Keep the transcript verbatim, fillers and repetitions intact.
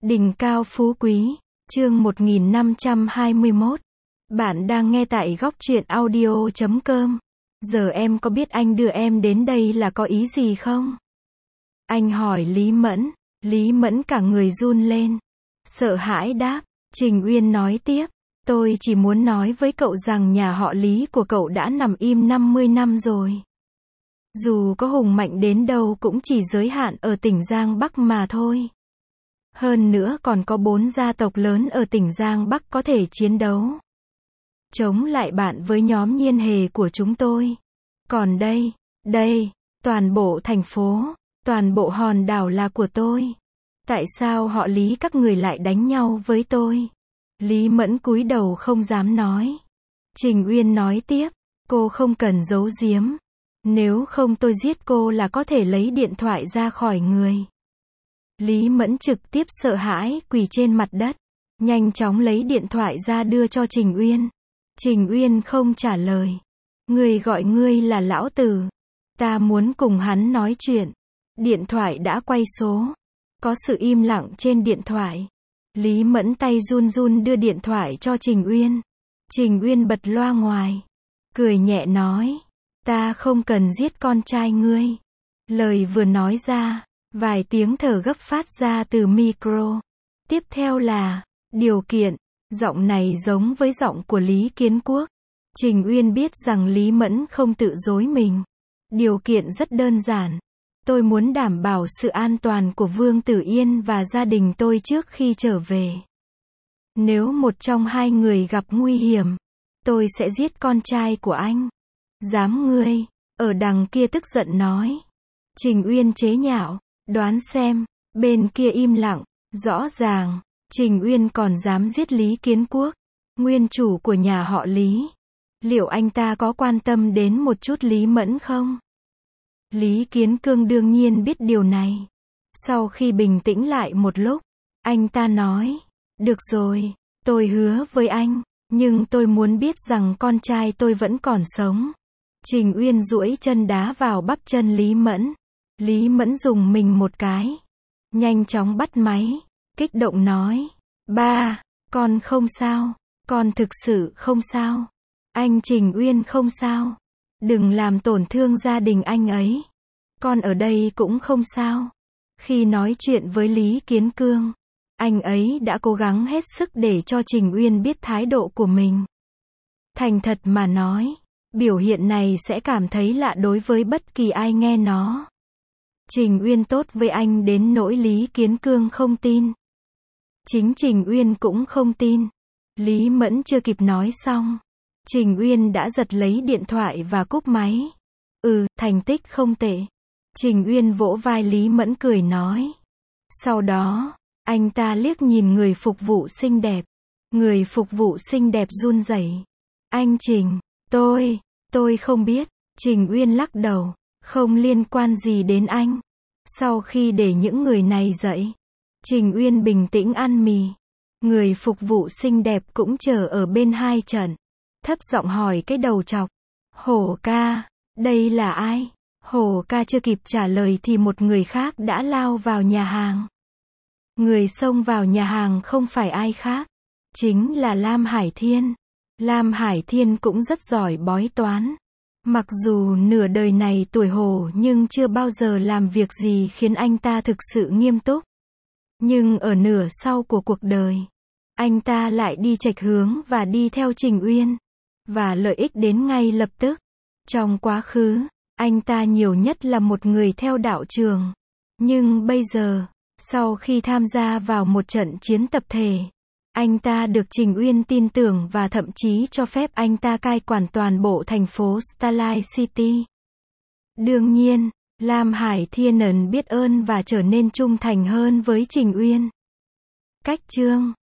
Đỉnh cao phú quý, chương một nghìn năm trăm hai mươi mốt. Bạn đang nghe tại góc truyện audio chấm com. Giờ em có biết anh đưa em đến đây là có ý gì không? Anh hỏi Lý Mẫn. Lý Mẫn cả người run lên. Sợ hãi đáp. Trình Uyên nói tiếp. Tôi chỉ muốn nói với cậu rằng nhà họ Lý của cậu đã nằm im năm mươi năm rồi. Dù có hùng mạnh đến đâu cũng chỉ giới hạn ở tỉnh Giang Bắc mà thôi. Hơn nữa còn có bốn gia tộc lớn ở tỉnh Giang Bắc có thể chiến đấu chống lại bạn với nhóm Nhiên Hề của chúng tôi. Còn đây, đây, toàn bộ thành phố, toàn bộ hòn đảo là của tôi. Tại sao họ Lý các người lại đánh nhau với tôi? Lý Mẫn cúi đầu không dám nói. Trình Uyên nói tiếp, cô không cần giấu giếm. Nếu không tôi giết cô là có thể lấy điện thoại ra khỏi người. Lý Mẫn trực tiếp sợ hãi quỳ trên mặt đất, nhanh chóng lấy điện thoại ra đưa cho Trình Uyên. Trình Uyên không trả lời. Người gọi ngươi là lão tử. Ta muốn cùng hắn nói chuyện. Điện thoại đã quay số. Có sự im lặng trên điện thoại. Lý Mẫn tay run run đưa điện thoại cho Trình Uyên. Trình Uyên bật loa ngoài. Cười nhẹ nói. Ta không cần giết con trai ngươi. Lời vừa nói ra, vài tiếng thở gấp phát ra từ micro. Tiếp theo là, điều kiện. Giọng này giống với giọng của Lý Kiến Quốc. Trình Uyên biết rằng Lý Mẫn không tự dối mình. Điều kiện rất đơn giản. Tôi muốn đảm bảo sự an toàn của Vương Tử Yên và gia đình tôi trước khi trở về. Nếu một trong hai người gặp nguy hiểm, tôi sẽ giết con trai của anh. Dám ngươi, ở đằng kia tức giận nói. Trình Uyên chế nhạo, đoán xem, bên kia im lặng, rõ ràng, Trình Uyên còn dám giết Lý Kiến Quốc, nguyên chủ của nhà họ Lý. Liệu anh ta có quan tâm đến một chút Lý Mẫn không? Lý Kiến Cương đương nhiên biết điều này. Sau khi bình tĩnh lại một lúc, anh ta nói, được rồi, tôi hứa với anh, nhưng tôi muốn biết rằng con trai tôi vẫn còn sống. Trình Uyên duỗi chân đá vào bắp chân Lý Mẫn. Lý Mẫn dùng mình một cái. Nhanh chóng bắt máy. Kích động nói. Ba, con không sao. Con thực sự không sao. Anh Trình Uyên không sao. Đừng làm tổn thương gia đình anh ấy. Con ở đây cũng không sao. Khi nói chuyện với Lý Kiến Cương, anh ấy đã cố gắng hết sức để cho Trình Uyên biết thái độ của mình. Thành thật mà nói, biểu hiện này sẽ cảm thấy lạ đối với bất kỳ ai nghe nó. Trình Uyên tốt với anh đến nỗi Lý Kiến Cương không tin. Chính Trình Uyên cũng không tin. Lý Mẫn chưa kịp nói xong, Trình Uyên đã giật lấy điện thoại và cúp máy. Ừ, thành tích không tệ. Trình Uyên vỗ vai Lý Mẫn cười nói. Sau đó, anh ta liếc nhìn người phục vụ xinh đẹp. Người phục vụ xinh đẹp run rẩy. Anh Trình, tôi, tôi không biết. Trình Uyên lắc đầu. Không liên quan gì đến anh. Sau khi để những người này dậy, Trình Uyên bình tĩnh ăn mì. Người phục vụ xinh đẹp cũng chờ ở bên hai trận. Thấp giọng hỏi cái đầu trọc. Hổ ca, đây là ai? Hổ ca chưa kịp trả lời thì một người khác đã lao vào nhà hàng. Người xông vào nhà hàng không phải ai khác, chính là Lam Hải Thiên. Lam Hải Thiên cũng rất giỏi bói toán. Mặc dù nửa đời này tuổi hổ nhưng chưa bao giờ làm việc gì khiến anh ta thực sự nghiêm túc. Nhưng ở nửa sau của cuộc đời, anh ta lại đi chệch hướng và đi theo Trình Uyên. Và lợi ích đến ngay lập tức. Trong quá khứ, anh ta nhiều nhất là một người theo đạo trường. Nhưng bây giờ, sau khi tham gia vào một trận chiến tập thể, anh ta được Trình Uyên tin tưởng và thậm chí cho phép anh ta cai quản toàn bộ thành phố Starlight City. Đương nhiên, Lam Hải Thiên biết ơn và trở nên trung thành hơn với Trình Uyên. Cách chương